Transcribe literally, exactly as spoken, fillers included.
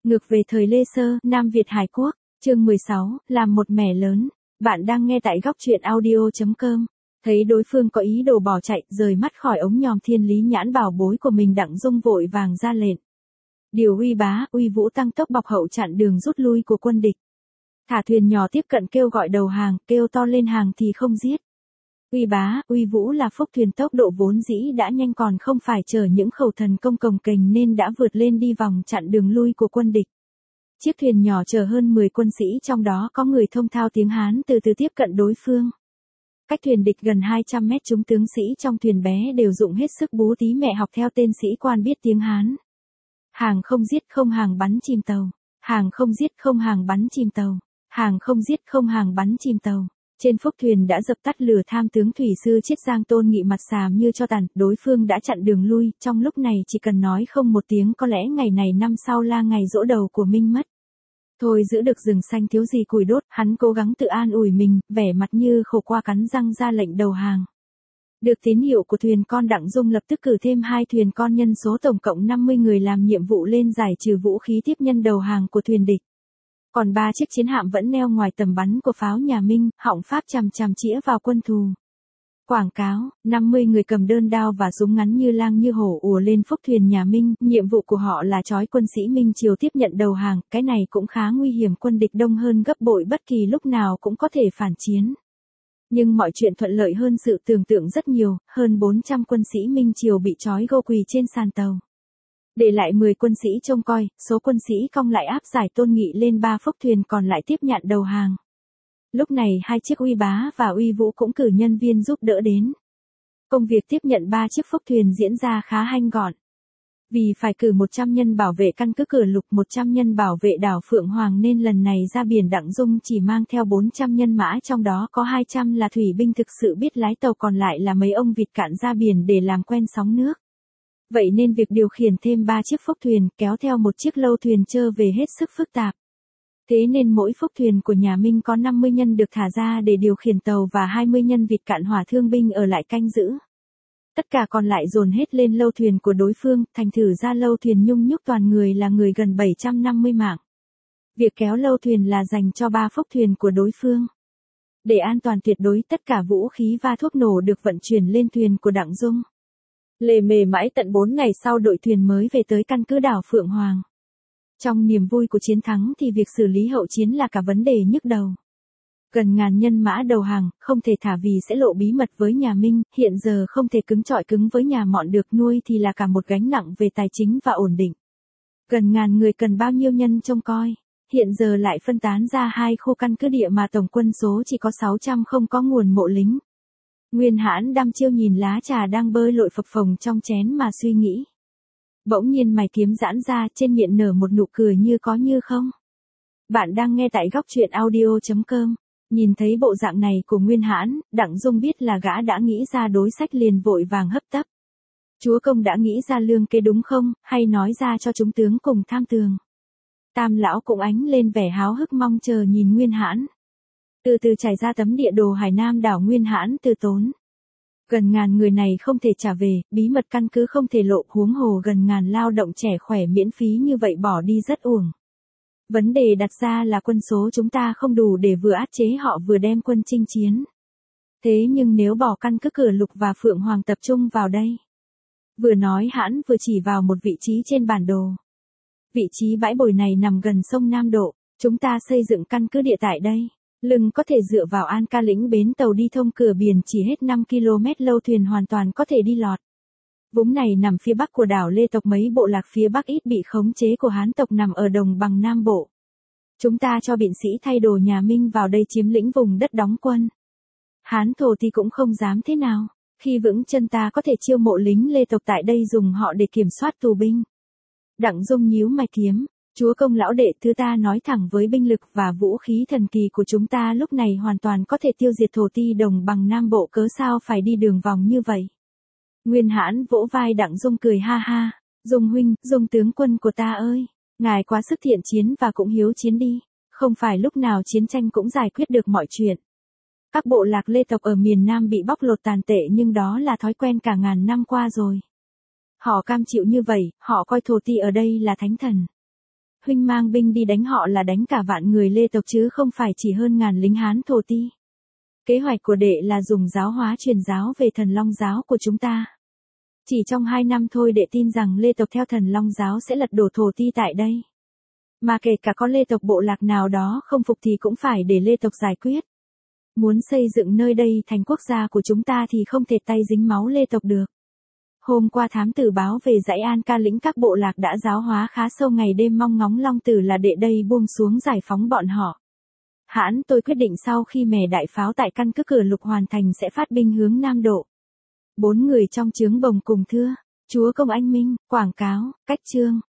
Ngược về thời Lê Sơ, Nam Việt Hải Quốc, chương mười sáu, làm một mẻ lớn. Bạn đang nghe tại góc truyện audio chấm com. Thấy đối phương có ý đồ bỏ chạy, rời mắt khỏi ống nhòm thiên lý nhãn bảo bối của mình, Đặng Dung vội vàng ra lệnh. Điều Uy Bá, Uy Vũ tăng tốc bọc hậu chặn đường rút lui của quân địch. Thả thuyền nhỏ tiếp cận kêu gọi đầu hàng, kêu to lên hàng thì không giết. Uy Bá, Uy Vũ là phúc thuyền tốc độ vốn dĩ đã nhanh, còn không phải chờ những khẩu thần công cồng kềnh nên đã vượt lên đi vòng chặn đường lui của quân địch. Chiếc thuyền nhỏ chở hơn mười quân sĩ, trong đó có người thông thạo tiếng Hán, từ từ tiếp cận đối phương. Cách thuyền địch gần hai trăm mét, chúng tướng sĩ trong thuyền bé đều dụng hết sức bú tí mẹ học theo tên sĩ quan biết tiếng Hán. Hàng không giết không hàng bắn chìm tàu. Hàng không giết không hàng bắn chìm tàu. Hàng không giết không hàng bắn chìm tàu. Trên phúc thuyền đã dập tắt lửa, tham tướng thủy sư Chiết Giang Tôn Nghị mặt xám như cho tàn, đối phương đã chặn đường lui, trong lúc này chỉ cần nói không một tiếng có lẽ ngày này năm sau là ngày giỗ đầu của Minh mất. Thôi giữ được rừng xanh thiếu gì củi đốt, hắn cố gắng tự an ủi mình, vẻ mặt như khổ qua cắn răng ra lệnh đầu hàng. Được tín hiệu của thuyền con, Đặng Dung lập tức cử thêm hai thuyền con nhân số tổng cộng năm mươi người làm nhiệm vụ lên giải trừ vũ khí tiếp nhân đầu hàng của thuyền địch. Còn ba chiếc chiến hạm vẫn neo ngoài tầm bắn của pháo nhà Minh, họng pháp chằm chằm chĩa vào quân thù. Quảng cáo, năm mươi người cầm đơn đao và súng ngắn như lang như hổ ùa lên phúc thuyền nhà Minh, nhiệm vụ của họ là trói quân sĩ Minh Triều tiếp nhận đầu hàng, cái này cũng khá nguy hiểm, quân địch đông hơn gấp bội, bất kỳ lúc nào cũng có thể phản chiến. Nhưng mọi chuyện thuận lợi hơn sự tưởng tượng rất nhiều, hơn bốn trăm quân sĩ Minh Triều bị trói gô quỳ trên sàn tàu. Để lại mười quân sĩ trông coi, số quân sĩ cong lại áp giải Tôn Nghị lên ba phúc thuyền còn lại tiếp nhận đầu hàng. Lúc này hai chiếc Uy Bá và Uy Vũ cũng cử nhân viên giúp đỡ đến. Công việc tiếp nhận ba chiếc phúc thuyền diễn ra khá nhanh gọn. Vì phải cử một trăm nhân bảo vệ căn cứ Cửa Lục, một trăm nhân bảo vệ đảo Phượng Hoàng nên lần này ra biển Đặng Dung chỉ mang theo bốn trăm nhân mã, trong đó có hai trăm là thủy binh thực sự biết lái tàu, còn lại là mấy ông vịt cạn ra biển để làm quen sóng nước. Vậy nên việc điều khiển thêm ba chiếc phúc thuyền kéo theo một chiếc lâu thuyền trơ về hết sức phức tạp. Thế nên mỗi phúc thuyền của nhà Minh có năm mươi nhân được thả ra để điều khiển tàu và hai mươi nhân vịt cạn hỏa thương binh ở lại canh giữ. Tất cả còn lại dồn hết lên lâu thuyền của đối phương, thành thử ra lâu thuyền nhung nhúc toàn người là người gần bảy trăm năm mươi mạng. Việc kéo lâu thuyền là dành cho ba phúc thuyền của đối phương. Để an toàn tuyệt đối, tất cả vũ khí và thuốc nổ được vận chuyển lên thuyền của Đặng Dung. Lề mề mãi tận bốn ngày sau, đội thuyền mới về tới căn cứ đảo Phượng Hoàng. Trong niềm vui của chiến thắng thì việc xử lý hậu chiến là cả vấn đề nhức đầu. Gần ngàn nhân mã đầu hàng, không thể thả vì sẽ lộ bí mật với nhà Minh, hiện giờ không thể cứng chọi cứng với nhà Mọn được, nuôi thì là cả một gánh nặng về tài chính và ổn định. Gần ngàn người cần bao nhiêu nhân trông coi, hiện giờ lại phân tán ra hai khu căn cứ địa mà tổng quân số chỉ có sáu trăm, không có nguồn mộ lính. Nguyên Hãn đăm chiêu nhìn lá trà đang bơi lội phập phồng trong chén mà suy nghĩ. Bỗng nhiên mày kiếm giãn ra, trên miệng nở một nụ cười như có như không. Bạn đang nghe tại góc truyện audio chấm com. Nhìn thấy bộ dạng này của Nguyên Hãn, Đặng Dung biết là gã đã nghĩ ra đối sách, liền vội vàng hấp tấp. Chúa công đã nghĩ ra lương kế đúng không, hay nói ra cho chúng tướng cùng tham tường. Tam lão cũng ánh lên vẻ háo hức mong chờ nhìn Nguyên Hãn. Từ từ trải ra tấm địa đồ Hải Nam đảo. Nguyên Hãn từ tốn. Gần ngàn người này không thể trả về, bí mật căn cứ không thể lộ, huống hồ gần ngàn lao động trẻ khỏe miễn phí như vậy bỏ đi rất uổng. Vấn đề đặt ra là quân số chúng ta không đủ để vừa áp chế họ vừa đem quân chinh chiến. Thế nhưng nếu bỏ căn cứ Cửa Lục và Phượng Hoàng tập trung vào đây. Vừa nói Hãn vừa chỉ vào một vị trí trên bản đồ. Vị trí bãi bồi này nằm gần sông Nam Độ, chúng ta xây dựng căn cứ địa tại đây. Lưng có thể dựa vào An Ca Lĩnh, bến tàu đi thông cửa biển chỉ hết năm ki lô mét, lâu thuyền hoàn toàn có thể đi lọt. Vùng này nằm phía bắc của đảo Lê tộc, mấy bộ lạc phía bắc ít bị khống chế của Hán tộc nằm ở đồng bằng Nam Bộ. Chúng ta cho biện sĩ thay đồ nhà Minh vào đây chiếm lĩnh vùng đất đóng quân. Hán thổ thì cũng không dám thế nào, khi vững chân ta có thể chiêu mộ lính Lê tộc tại đây, dùng họ để kiểm soát tù binh. Đặng Dung nhíu mày kiếm. Chúa công lão đệ, thứ ta nói thẳng, với binh lực và vũ khí thần kỳ của chúng ta lúc này hoàn toàn có thể tiêu diệt thổ ti đồng bằng Nam Bộ, cớ sao phải đi đường vòng như vậy. Nguyên Hãn vỗ vai Đặng Dung cười ha ha. Dung huynh, Dung tướng quân của ta ơi, ngài quá sức thiện chiến và cũng hiếu chiến đi, không phải lúc nào chiến tranh cũng giải quyết được mọi chuyện. Các bộ lạc Lê tộc ở miền Nam bị bóc lột tàn tệ, nhưng đó là thói quen cả ngàn năm qua rồi. Họ cam chịu như vậy, họ coi thổ ti ở đây là thánh thần. huynh mang binh đi đánh họ là đánh cả vạn người Lê tộc chứ không phải chỉ hơn ngàn lính Hán thổ ti. Kế hoạch của đệ là dùng giáo hóa truyền giáo về thần Long giáo của chúng ta. Chỉ trong hai năm thôi đệ tin rằng Lê tộc theo thần Long giáo sẽ lật đổ thổ ti tại đây. Mà kể cả có Lê tộc bộ lạc nào đó không phục thì cũng phải để Lê tộc giải quyết. Muốn xây dựng nơi đây thành quốc gia của chúng ta thì không thể tay dính máu Lê tộc được. Hôm qua thám tử báo về dãy An Ca lĩnh các bộ lạc đã giáo hóa khá sâu, ngày đêm mong ngóng Long Tử là đệ đây buông xuống giải phóng bọn họ. Hãn tôi quyết định sau khi mẻ đại pháo tại căn cứ Cửa Lục hoàn thành sẽ phát binh hướng Nam Độ. Bốn người trong trướng bồng cùng thưa, chúa công anh minh, quảng cáo, cách chương.